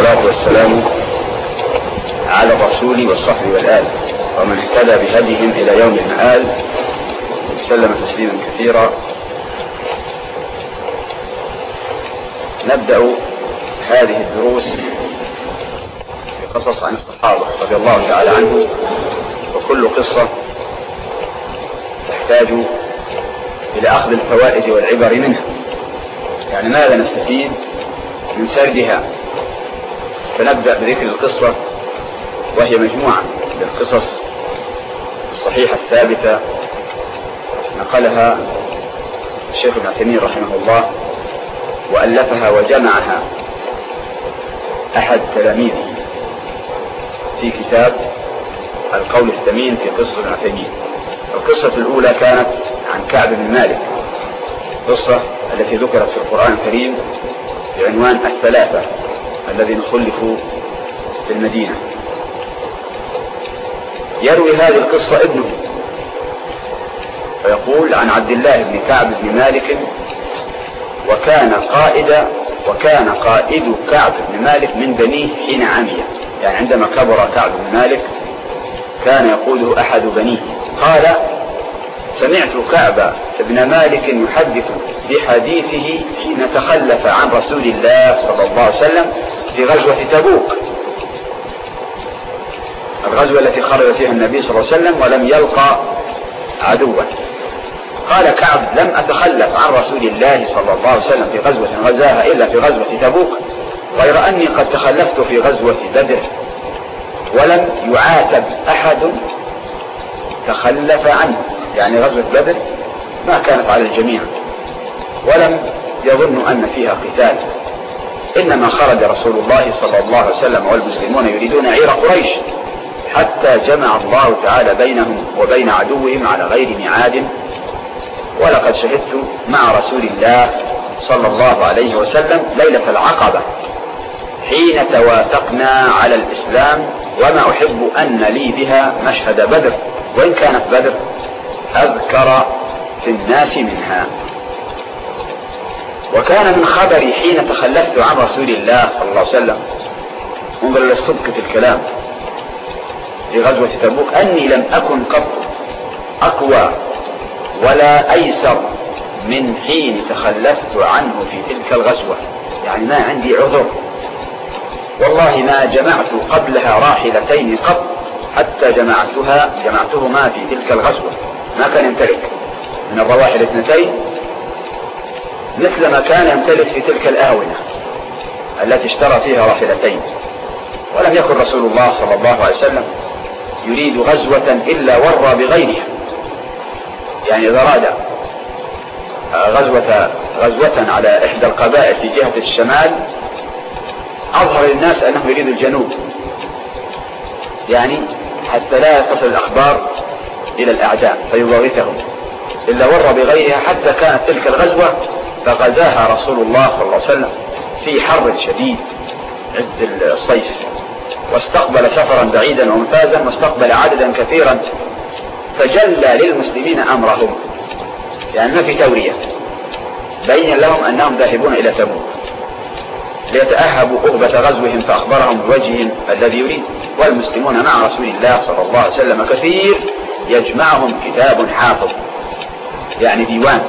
والصلاة والسلام على الرسول والصحب والآل ومن اهتدى بهديهم إلى يوم المآل وسلم تسليما كثيرا. نبدأ هذه الدروس بقصص عن الصحابة رضي الله تعالى عنهم، وكل قصة تحتاج إلى أخذ الفوائد والعبر منها، يعني ماذا نستفيد من سردها. فنبدأ بذكر القصة، وهي مجموعة للقصص الصحيحة الثابتة نقلها الشيخ ابن تيمية رحمه الله، وألفها وجمعها أحد تلاميذه في كتاب القول الثمين في قصة ابن تيمية. القصة الأولى كانت عن كعب بن مالك، القصة التي ذكرت في القرآن الكريم بعنوان الثلاثة الذين خلفوا في المدينة. يروي هذه القصة ابنه فيقول عن عبد الله بن كعب بن مالك وكان قائد كعب بن مالك من بنيه حين عمي، يعني عندما كبر كعب بن مالك كان يقوده أحد بنيه. قال: سمعت كعب بن مالك يحدث بحديثه حين تخلف عن رسول الله صلى الله عليه وسلم في غزوة تبوك، الغزوة التي خرج فيها النبي صلى الله عليه وسلم ولم يلقى عدوا. قال كعب: لم أتخلف عن رسول الله صلى الله عليه وسلم في غزوة غزاها إلا في غزوة تبوك، غير أني قد تخلفت في غزوة بدر، ولم يعاتب أحد تخلف عنه، يعني غزوة بدر ما كانت على الجميع ولم يظن أن فيها قتال، إنما خرج رسول الله صلى الله عليه وسلم والمسلمون يريدون عير قريش، حتى جمع الله تعالى بينهم وبين عدوهم على غير ميعاد. ولقد شهدت مع رسول الله صلى الله عليه وسلم ليلة العقبة حين توافقنا على الإسلام، وما أحب أن لي بها مشهد بدر، وإن كانت بدر أذكر في الناس منها. وكان من خبري حين تخلفت عن رسول الله صلى الله عليه وسلم، انظر للصدق في الكلام، في غزوة تبوك، أني لم أكن قط أقوى ولا أيسر من حين تخلفت عنه في تلك الغزوة، يعني ما عندي عذر، والله ما جمعت قبلها راحلتين قط حتى جمعتهما في تلك الغزوة. ما كان يمتلك من الرواحل اثنتين مثل ما كان يمتلك في تلك الآونة التي اشترى فيها راحلتين. ولم يكن رسول الله صلى الله عليه وسلم يريد غزوة إلا ورى بغيرها، يعني إذا أراد غزوة على إحدى القبائل في جهة الشمال أظهر للناس أنه يريد الجنوب، يعني حتى لا تصل الأخبار إلى الأعداء فيضاغثهم، إلا ور بغيرها، حتى كانت تلك الغزوة فغزاها رسول الله صلى الله عليه وسلم في حر شديد عز الصيف، واستقبل سفرا بعيدا وممتازا، واستقبل عددا كثيرا، فجلى للمسلمين أمرهم، يعني ما في تورية، بين لهم أنهم ذاهبون إلى تبوك ليتأهبوا أهبة غزوهم، فأخبرهم بوجههم الذي يريد، والمسلمون مع رسول الله صلى الله عليه وسلم كثير، يجمعهم كتاب حافظ، يعني ديوان.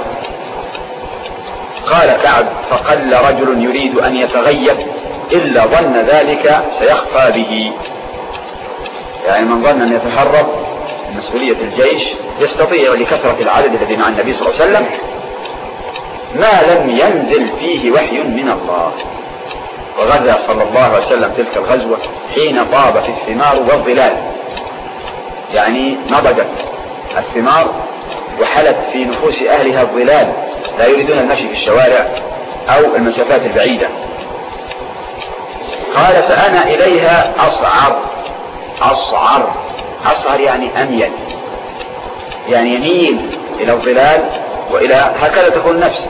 قال كعب: فقل رجل يريد أن يتغيب إلا ظن ذلك سيخفى به، يعني من ظن أن يتهرب من مسؤولية الجيش يستطيع لكثرة العدد الذي مع النبي صلى الله عليه وسلم ما لم ينزل فيه وحي من الله. وغزا صلى الله عليه وسلم تلك الغزوة حين طابت الثمار والظلال، يعني نضجت الثمار وحلت في نفوس أهلها الظلال، لا يريدون المشي في الشوارع أو المسافات البعيدة. قال: فأنا إليها أصعر يعني أميل، يعني يميل إلى الظلال وإلى هكذا تكون نفسي.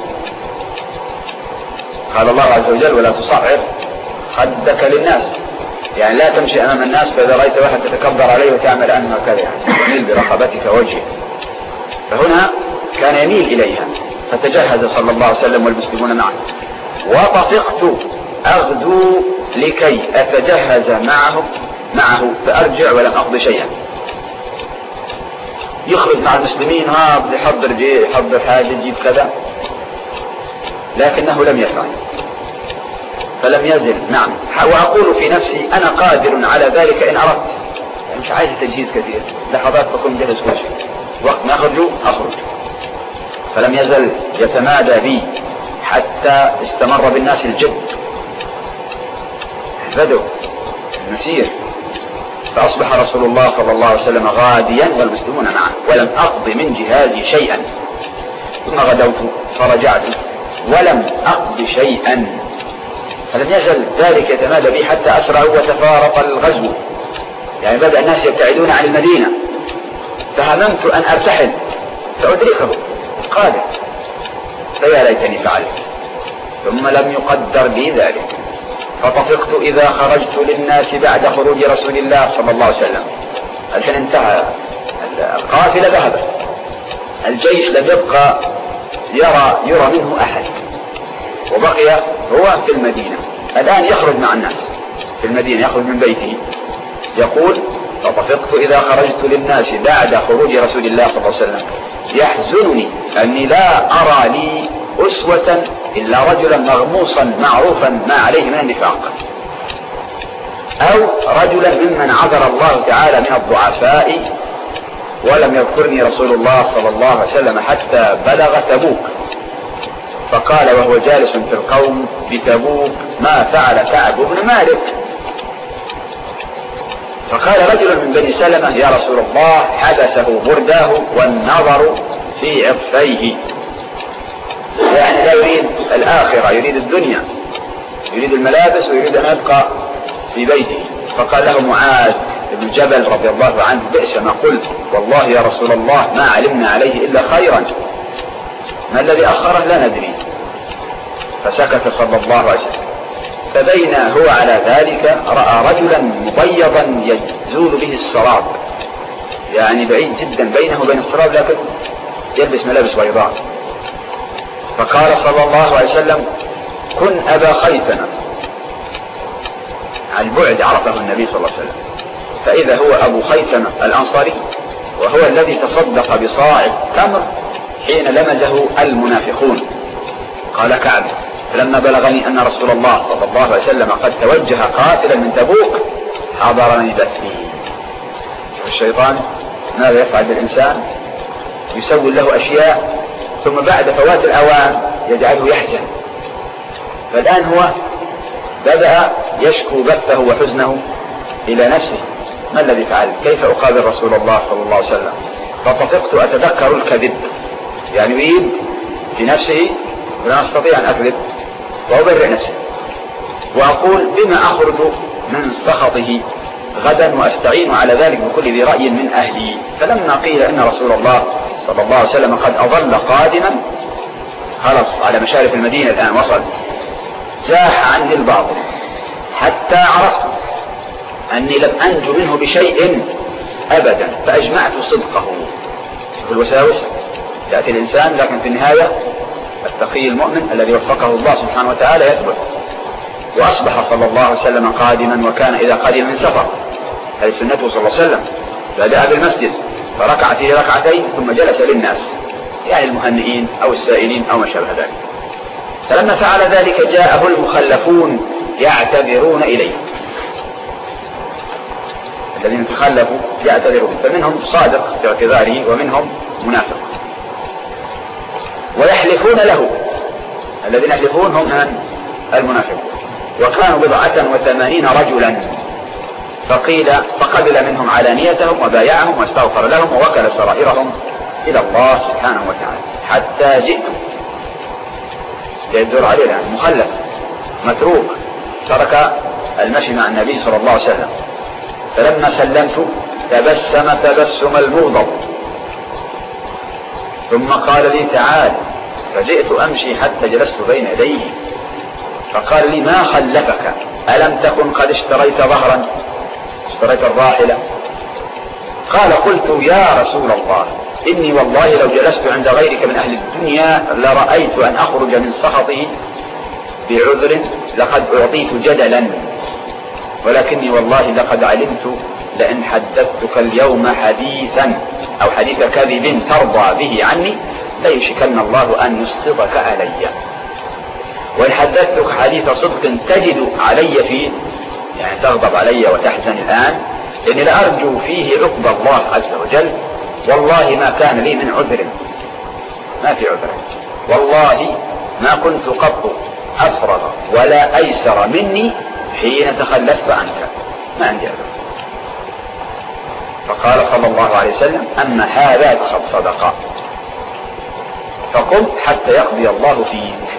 قال الله عز وجل: ولا تصعر خدك للناس، يعني لا تمشي أمام الناس فإذا رأيت واحد تتكبر عليه وتعمل أنه كذا، يعني تميل برقبتك وجهك. فهنا كان يميل إليها، فتجهز صلى الله عليه وسلم والمسلمون معه. وطفقت أغدو لكي أتجهز معه فأرجع ولم أقضي شيئا. يخرج مع المسلمين، بدي يحضر حاجة، يجيب كذا، لكنه لم يفعل، فلم يزل. نعم. وأقول في نفسي أنا قادر على ذلك إن أردت، يعني مش عايز تجهيز كثير، لحظات بكون جهز كل شيء، وقت ما أخرج. فلم يزل يتمادى بي حتى استمر بالناس الجد، بدوا المسير، فأصبح رسول الله صلى الله عليه وسلم غاديا والمسلمون معه، ولم أقض من جهازي شيئا. ثم غدوت فرجعت ولم أقض شيئا، فلم يزل ذلك يتمادى بي حتى أسرع وتفارق الغزو، يعني بدأ الناس يبتعدون عن المدينة، فهممت أن أرتحل فأدركه قادر، فيا ليتني فعلت. ثم لم يقدر لي ذلك، فطفقت إذا خرجت للناس بعد خروج رسول الله صلى الله عليه وسلم. الحين انتهى القافلة، ذهبت، الجيش لم يبقى يرى منه أحد، وبقي هو في المدينة. الآن يخرج مع الناس في المدينة، يخرج من بيته، يقول فطفقت إذا خرجت للناس بعد خروج رسول الله صلى الله عليه وسلم يحزنني أني لا أرى لي أسوة إلا رجلا مغموصا معروفا ما عليه من النفاق، أو رجلا ممن عذر الله تعالى من الضعفاء. ولم يذكرني رسول الله صلى الله عليه وسلم حتى بلغ تبوك، فقال وهو جالس في القوم بتبوك ما فعل كعب بن مالك. فقال رجل من بني سلمة يا رسول الله حبسه برداه والنظر في عطفيه، يعني لا يريد الآخرة، يريد الدنيا، يريد الملابس، ويريد أن يبقى في بيته. فقال له معاذ بن جبل رضي الله عنه بئس ما قلت، والله يا رسول الله ما علمنا عليه إلا خيرا، ما الذي أخره لا ندري. فسكت صلى الله عليه وسلم. فبين هو على ذلك رأى رجلا مبيضا يزول به السراب، يعني بعيد جدا بينه وبين السراب، لكن يلبس ملابس بيضاء. فقال صلى الله عليه وسلم كن أبا خيثمة. عن بعد عرفه النبي صلى الله عليه وسلم، فإذا هو أبو خيثمة الأنصاري، وهو الذي تصدق بصاع تمر حين لمزه المنافقون. قال كعب فلما بلغني أن رسول الله صلى الله عليه وسلم قد توجه قاتلا من تبوك حضرني بثي. الشيطان ماذا يفعل بالإنسان؟ يسوي له أشياء ثم بعد فوات الأوان يجعله يحزن. فالآن هو بدأ يشكو بثه وحزنه إلى نفسه، ما الذي فعل؟ كيف أقابل رسول الله صلى الله عليه وسلم؟ فطفقت أتذكر الكذب، يعني يريد في نفسه لا أستطيع أن أكذب وأبرئ نفسي، وأقول بما أخرج من سخطه غدا وأستعين على ذلك بكل ذي رأي من أهلي. فلما قيل إن رسول الله صلى الله عليه وسلم قد أظل قادما، خلص على مشارف المدينة الآن وصل، زاح عني الباطل حتى عرفت أني لم أنجو منه بشيء أبدا، فأجمعت صدقه. في الوساوس يأتي الإنسان، لكن في النهاية التقي المؤمن الذي وفقه الله سبحانه وتعالى يثبت. وأصبح صلى الله عليه وسلم قادما، وكان إذا قدم من سفر، هذه سنته صلى الله عليه وسلم، بدأ بالمسجد فركع فيه ركعتين ثم جلس للناس، يعني المهنئين أو السائلين أو ما شابه ذلك. فلما فعل ذلك جاءه المخلفون يعتذرون إليه، الذين تخلفوا يعتذرون، فمنهم صادق في اعتذاره ومنهم منافق. ويحلفون له، الذين يحلفون هم المنافقون، وكانوا 87 رجلا. فقبل منهم علانيتهم وبايعهم واستغفر لهم ووكل سرائرهم إلى الله سبحانه وتعالى، حتى جئت يدور علينا مخلف متروك، ترك المشي مع النبي صلى الله عليه وسلم. فلما سلمت تبسم تبسم المغضب، ثم قال لي تعال، فجئت أمشي حتى جلست بين يديه، فقال لي ما خلفك؟ ألم تكن قد اشتريت ظهرا، اشتريت الراحلة؟ قال قلت يا رسول الله إني والله لو جلست عند غيرك من أهل الدنيا لرأيت أن أخرج من سخطه بعذر لقد أعطيت جدلا، ولكني والله لقد علمت لئن حدثتك اليوم حديثا أو حديث كذب ترضى به عني ليشكن الله أن يسقطك علي، وإن حدثتك حديث صدق تجد علي فيه، يعني تغضب علي وتحزن الآن، لأني لأرجو فيه عقب الله عز وجل. والله ما كان لي من عذر، ما في عذر، والله ما كنت قط أفرغ ولا أيسر مني حين تخلفت عنك، ما عندي عذر. فقال صلى الله عليه وسلم: أما هذا فقد صدق، فقم حتى يقضي الله فيك.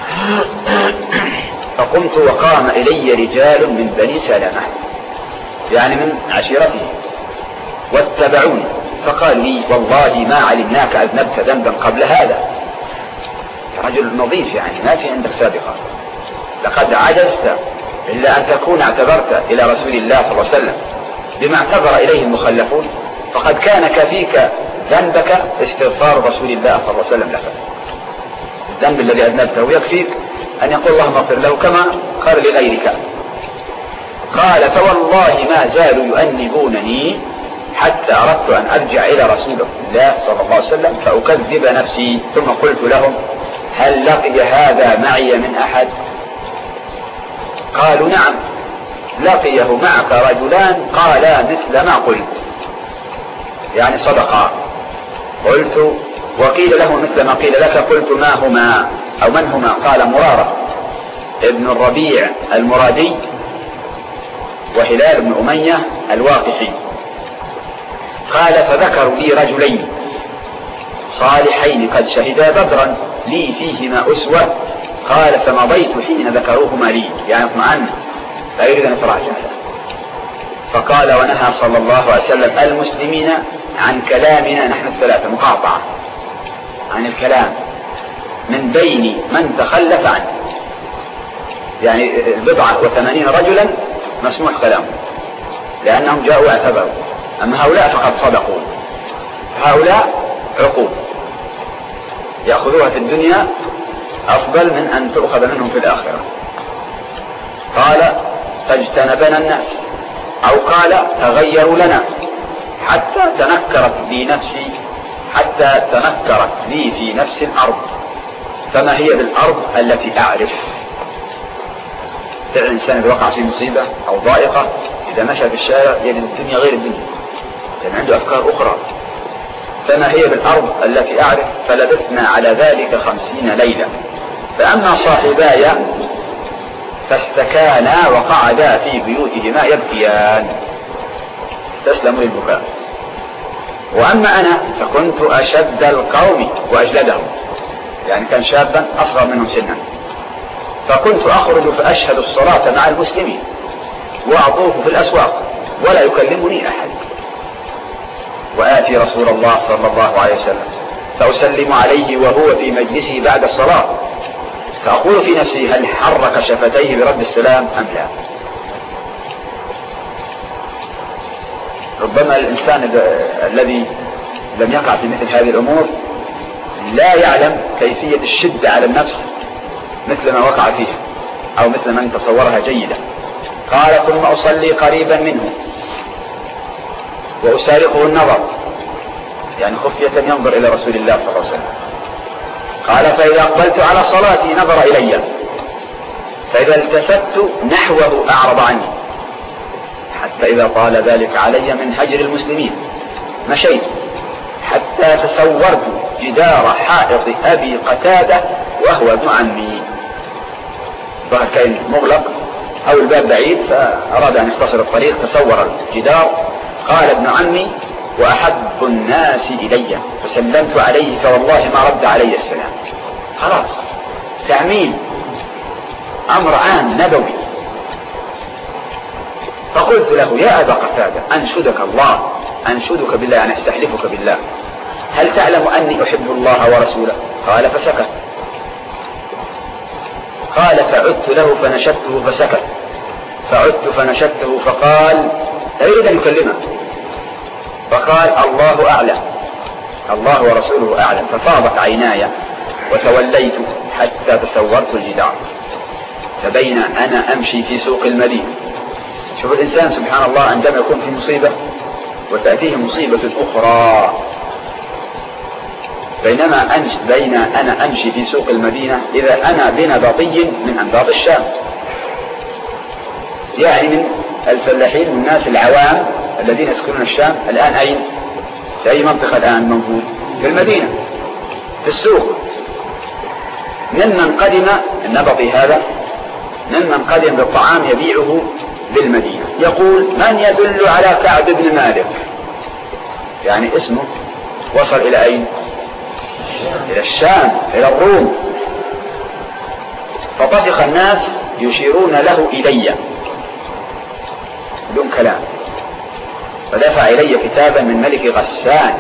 فقمت وقام إلي رجال من بني سلمة، يعني من عشيرته، واتبعوني، فقال لي: والله ما علمناك أذنبت ذنبا قبل هذا، رجل نظيف يعني ما في عندك سابقة، لقد عجزت إلا أن تكون اعتذرت إلى رسول الله صلى الله عليه وسلم بما اعتذر إليه المخلفون، فقد كان كفيك ذنبك استغفار رسول الله صلى الله عليه وسلم لك، الذنب الذي أذنبته يكفيك أن يقول اللهم اغفر له كما قال لغيرك. قال: فوالله ما زالوا يؤنبونني حتى أردت أن أرجع إلى رسول الله صلى الله عليه وسلم فأكذب نفسي، ثم قلت لهم: هل لقي هذا معي من أحد؟ قالوا: نعم، لقيه معك رجلان قالا مثل ما قلت، يعني صدقا. قلت: وقيل له مثل ما قيل لك. قلت: ما هما أو من هما؟ قال: مرارة ابن الربيع المرادي وهلال بن أمية الواقفي. قال: فذكروا لي رجلين صالحين قد شهدا بدرا لي فيهما أسوة. قال: فمضيت حين ذكروهما لي، يعني اطمأن لا يريد أن يتراجع. فقال: ونهى صلى الله عليه وسلم المسلمين عن كلامنا نحن الثلاثة، مقاطعة عن الكلام من بين من تخلف عنه، يعني 89 رجلا مسموح كلامه لأنهم جاءوا واعتبروا، أما هؤلاء فقد صدقوا، هؤلاء عقوب يأخذوها في الدنيا أفضل من أن تؤخذ منهم في الآخرة. قال: فاجتنبنا الناس، أو قال: تغيروا لنا حتى تنكرت لي في نفس الأرض، فما هي بالأرض التي أعرف. فعل الإنسان إذا وقع في مصيبة أو ضائقة إذا مشى في الشارع يجد الدنيا غير الدنيا، لأن عنده أفكار أخرى. فما هي بالأرض التي أعرف. فلبثنا على ذلك 50 ليلة. فأما صاحباي فاستكانا وقعدا في بيوتهما يبكيان، استسلموا للبكاء. وأما أنا فكنت أشد القوم وأجلدهم، يعني كان شابا أصغر منهم سنا، فكنت أخرج فأشهد الصلاة مع المسلمين وأطوف في الأسواق ولا يكلمني أحد، وآتي رسول الله صلى الله عليه وسلم فأسلم عليه وهو في مجلسه بعد الصلاة، فأقول في نفسي: هل حرك شفتيه برد السلام أم لا؟ ربما الإنسان الذي لم يقع في مثل هذه الأمور لا يعلم كيفية الشدة على النفس مثل ما وقع فيها أو مثل من تصورها جيدا. قال: ثم أصلي قريبا منه وأسارقه النظر، يعني خفية ينظر إلى رسول الله صلى الله عليه وسلم. قال: فإذا أقبلت على صلاتي نظر إلي، فإذا التفت نحوه أعرض عني، حتى إذا طال ذلك علي من هجر المسلمين مشيت حتى تصورت جدار حائط أبي قتادة وهو ابن عمي، ظهر كان مغلق أو الباب بعيد فأراد أن يختصر الطريق، تصور الجدار. قال: ابن عمي وأحب الناس إلي، فسلمت عليه فوالله ما رد علي السلام. خلاص تعميم، أمر عام نبوي. فقلت له: يا أبا قتادة أنشدك الله، أنشدك بالله، يعني أستحلفك بالله، هل تعلم أني أحب الله ورسوله؟ قال: فسكت. قال: فعدت له فنشدته فسكت، فعدت فنشدته فقال: لا يريد أن يكلمه، فقال: الله أعلم، الله ورسوله أعلم. ففاضت عيناي وتوليت حتى تصورت الجدار، فبين أنا أمشي في سوق المدينة. شوف الإنسان سبحان الله عندما يكون في مصيبة وتأتيه مصيبة أخرى، بين أنا أمشي في سوق المدينة إذا أنا بنبطي من أنباط الشام، يعني من الفلاحين والناس العوام الذين يسكنون الشام. الآن أين؟ في أي منطقة الآن موجود؟ في المدينة، في السوق. ممن قدم النبطي هذا ممن قدم بالطعام يبيعه بالمدينة. يقول: من يدل على كعب بن مالك؟ يعني اسمه وصل إلى أين؟ إلى الشام، إلى الروم. فطفق الناس يشيرون له إلي بدون كلام، فدفع إلي كتابا من ملك غسان،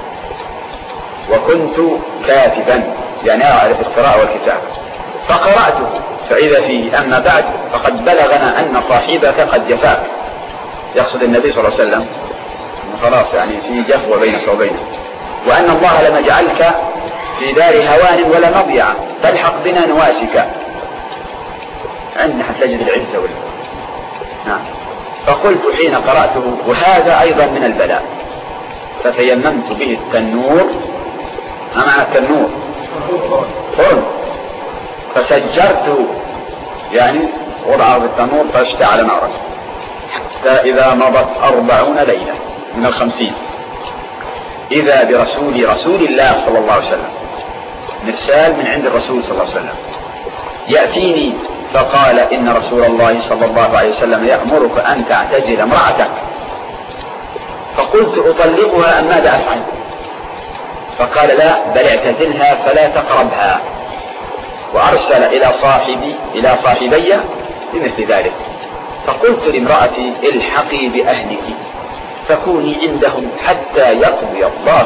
وكنت كاتبا يعني أعرف القراءة والكتابة، فقرأته فإذا فيه: أما بعد فقد بلغنا أن صاحبك قد جفاك. يقصد النبي صلى الله عليه وسلم خلاص يعني في جفوة بينك وبينه، وأن الله لم يجعلك في دار هوان ولا مضيعة، فالحق بنا نواسك، عندنا حتجد العزة نعم. فقلت حين قرأته: وهذا أيضا من البلاء. فتيممت به التنور. ما معنى التنور؟ فرن. فسجرته يعني وضعه في التنور فاشتعل نارا، حتى إذا مضت 40 ليلة من 50 إذا برسول الله صلى الله عليه وسلم، مرسال من عند الرسول صلى الله عليه وسلم، يأتيني فقال: إن رسول الله صلى الله عليه وسلم يأمرك أن تعتزل امرأتك. فقلت: أطلقها أم ماذا أفعل؟ فقال: لا، بل اعتزلها فلا تقربها. وأرسل إلى صاحبي بمثل ذلك. فقلت لامرأتي: الحقي بأهلك فكوني عندهم حتى يقضي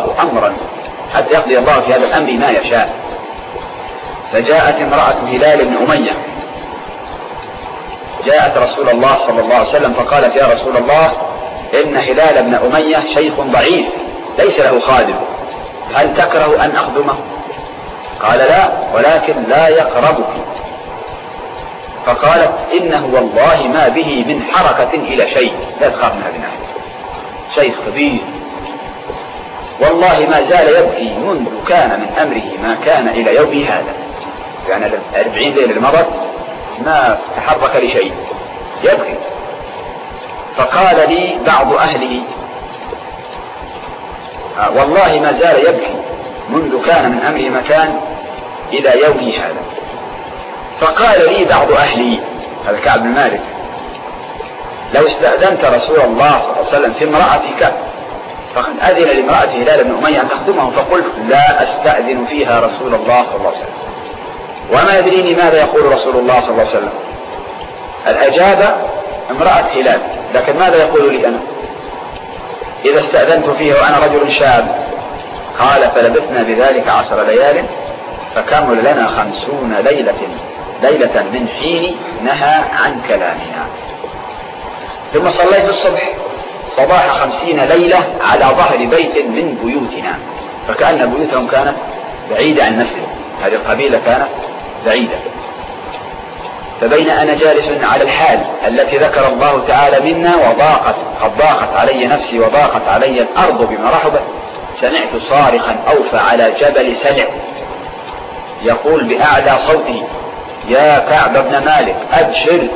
الله في هذا الأمر ما يشاء. فجاءت امرأة هلال بن أمية، جاءت رسول الله صلى الله عليه وسلم فقالت: يا رسول الله، إن هلال بن أمية شيخ ضعيف ليس له خادم، هل تكره أن أخدمه؟ قال: لا، ولكن لا يقربك. فقالت: إنه والله ما به من حركة إلى شيء، لا تخاف من هذه الناحية، شيخ كبير والله ما زال يبكي منذ كان من أمره ما كان إلى يوم هذا، يعني 40 ليلة مضت ما تحرك لشيء، يبكي. فقال لي بعض أهله: والله ما زال يبكي منذ كان من أمره ما كان إلى يوم هذا. فقال لي بعض أهلي، هذا كعب بن مالك: لو استأذنت رسول الله صلى الله عليه وسلم في امرأتك فقد أذن لامرأة هلال بن أمية أن تخدمه. فقلت: لا أستأذن فيها رسول الله صلى الله عليه وسلم، وما يدريني ماذا يقول رسول الله صلى الله عليه وسلم. الأجابة امرأة هلال، لكن ماذا يقول لي أنا إذا استأذنت فيها وأنا رجل شاب؟ قال: فلبثنا بذلك 10 ليال، فكمل لنا 50 ليلة من حين نهى عن كلامنا. ثم صليت الصبح صباح 50 ليلة على ظهر بيت من بيوتنا، فكأن بيوتهم كانت بعيدة عن نفسهم، هذه القبيلة كانت بعيدة. فبين أنا جالس على الحال التي ذكر الله تعالى منا قد ضاقت علي نفسي وضاقت علي الأرض بما رحبت، سمعت صارخا أوفى على جبل سلع يقول بأعلى صوتي: يا كعب بن مالك أبشر.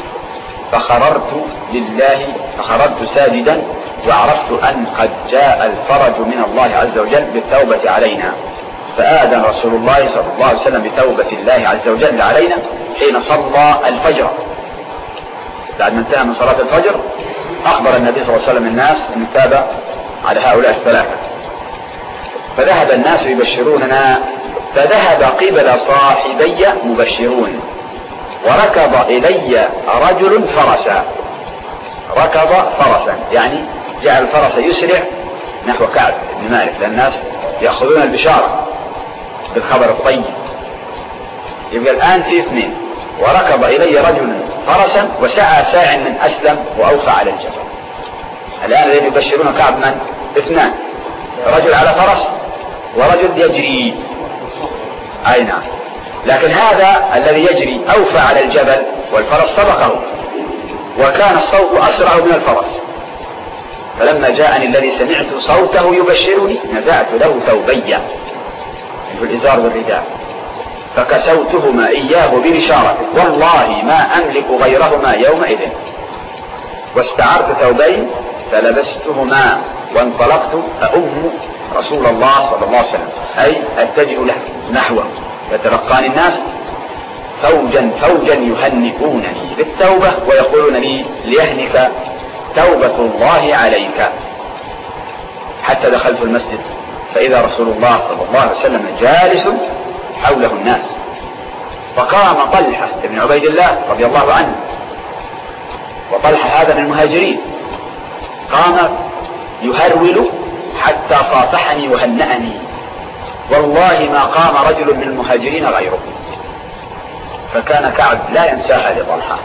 فخررت ساجدا، وعرفت أن قد جاء الفرج من الله عز وجل بالتوبة علينا. فآذن رسول الله صلى الله عليه وسلم بتوبة الله عز وجل علينا حين صلى الفجر. بعد ما انتهى من صلاة الفجر أخبر النبي صلى الله عليه وسلم الناس أن تاب على هؤلاء الثلاثة. فذهب الناس يبشروننا، فذهب قبل صاحبي مبشرون، وركض إلي رجل فرسا. ركض فرسا يعني جعل الفرس يسرع نحو كعب بن مالك، لأن الناس يأخذون البشارة بالخبر الطيب. يبقى الآن في 2، وركض إلي رجل فرسا وسعى ساع من أسلم وأوفى على الجبل. الآن الذين يبشرون كعب من؟ 2، رجل على فرس ورجل يجري. أي نعم. لكن هذا الذي يجري أوفى على الجبل والفرس سبقه، وكان الصوت أسرع من الفرس. فلما جاءني الذي سمعت صوته يبشرني نزعت له ثوبي في الإزار والرداء فكسوتهما إياه ببشارته والله ما أملك غيرهما يومئذ، واستعرت ثوبين فلبستهما وانطلقت أؤم رسول الله صلى الله عليه وسلم، أي أتجه له نحوه، يتلقاني الناس فوجا فوجا يهنئونني بالتوبة ويقولون لي ليهنك توبة الله عليك، حتى دخلت المسجد فإذا رسول الله صلى الله عليه وسلم جالس حوله الناس، فقام طلحة بن عبيد الله رضي الله عنه، وطلحة هذا من المهاجرين، قام يهرول حتى صافحني وهنأني، والله ما قام رجل من المهاجرين غيره. فكان كعب لا ينساها لطلحة.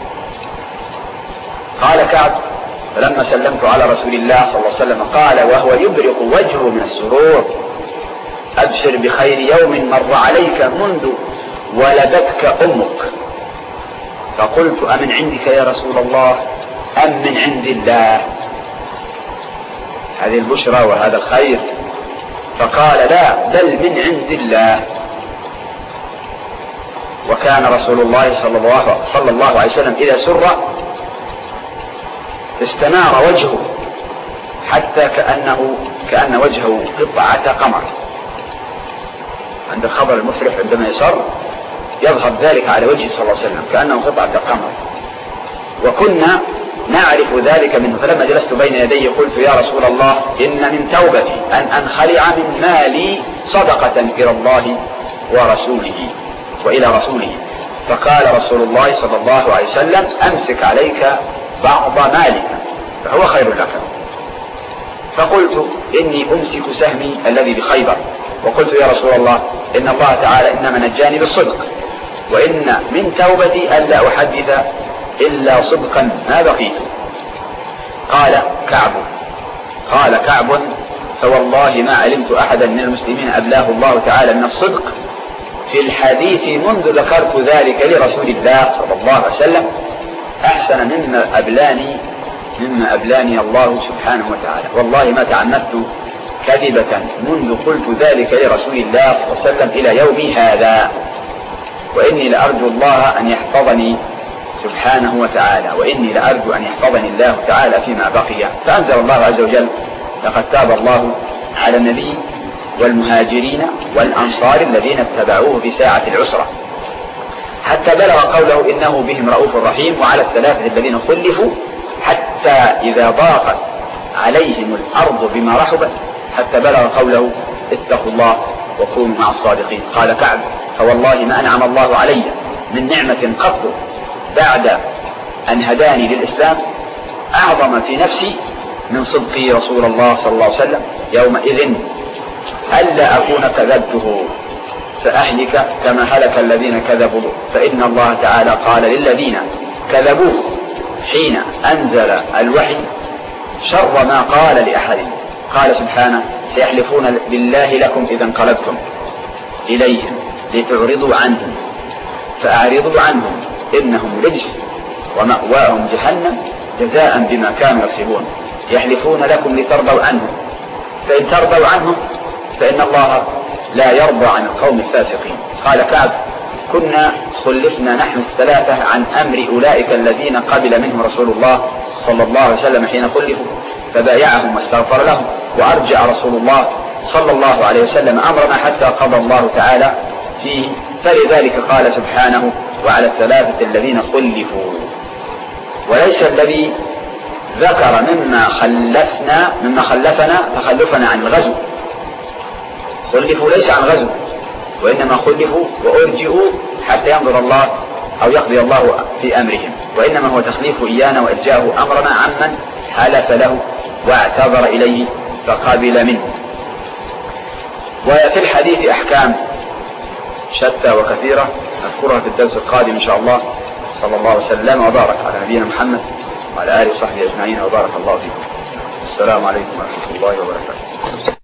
قال كعب فلما سلمت على رسول الله صلى الله عليه وسلم قال وهو يبرق وجهه من السرور أبشر بخير يوم مر عليك منذ ولدتك أمك. فقلت أمن عندك يا رسول الله أم من عند الله هذه البشرى وهذا الخير؟ فقال لا بل من عند الله. وكان رسول الله صلى الله عليه وسلم إذا سر استنار وجهه حتى كأن وجهه قطعة قمر. عند الخبر المفرح عندما يسر يظهر ذلك على وجهه صلى الله عليه وسلم كأنه قطعة قمر، وكنا نعرف ذلك منه. فلما جلست بين يديه قلت يا رسول الله إن من توبتي أن أنخلع من مالي صدقة إلى الله ورسوله وإلى رسوله. فقال رسول الله صلى الله عليه وسلم أمسك عليك بعض مالك فهو خير لك. فقلت إني أمسك سهمي الذي بخيبر. وقلت يا رسول الله إن الله تعالى إنما نجاني بالصدق، وإن من توبتي ألا أحدث إلا صدقا ما بقيت. قال كعب فوالله ما علمت أحدا من المسلمين أبلاه الله تعالى من الصدق في الحديث منذ ذكرت ذلك لرسول الله صلى الله عليه وسلم أحسن مما أبلاني الله سبحانه وتعالى. والله ما تعمدت كذبة منذ قلت ذلك لرسول الله صلى الله عليه وسلم إلى يومي هذا، وإني لأرجو الله أن يحفظني سبحانه وتعالى، وإني لأرجو أن يحفظني الله تعالى فيما بقي. فأنزل الله عز وجل لقد تاب الله على النبي والمهاجرين والأنصار الذين اتبعوه في ساعة العسرة حتى بلغ قوله إنه بهم رؤوف رحيم، وعلى الثلاثة الذين خلفوا حتى إذا ضاقت عليهم الأرض بما رحبت حتى بلغ قوله اتقوا الله وكونوا مع الصادقين. قال كعب فوالله ما أنعم الله علي من نعمة قط بعد أن هداني للإسلام أعظم في نفسي من صدقي رسول الله صلى الله عليه وسلم يومئذ ألا أكون كذبته فأهلك كما هلك الذين كذبوا. فإن الله تعالى قال للذين كذبوه حين أنزل الوحي شر ما قال لأحد، قال سبحانه سيحلفون بالله لكم إذا انقلبتم إليهم لتعرضوا عنهم فأعرضوا عنهم إنهم رجس ومأواهم جهنم جزاء بما كانوا يكسبون. يحلفون لكم لترضوا عنهم فإن ترضوا عنهم فإن الله لا يرضى عن القوم الفاسقين. قال كعب كنا خلفنا نحن الثلاثة عن أمر أولئك الذين قبل منهم رسول الله صلى الله عليه وسلم حين خلفوا فبايعهم واستغفر لهم، وأرجع رسول الله صلى الله عليه وسلم أمرنا حتى قضى الله تعالى فيه. فلذلك قال سبحانه وعلى الثلاثة الذين خلفوا، وليس الذي ذكر مما خلفنا تخلفنا عن الغزو. خلفوا ليس عن غزو، وإنما خلفوا وأرجئوا حتى ينظر الله أو يقضي الله في أمرهم، وإنما هو تخليف إيانا وإرجاء أمرنا عمن حلف له واعتذر إليه فقابل منه. وفي الحديث أحكام شتى وكثيرة نذكرها في الدرس القادم إن شاء الله. صلى الله وسلم وبارك على نبينا محمد وعلى آله وصحبه أجمعين وبارك الله فيكم. السلام عليكم ورحمة الله وبركاته.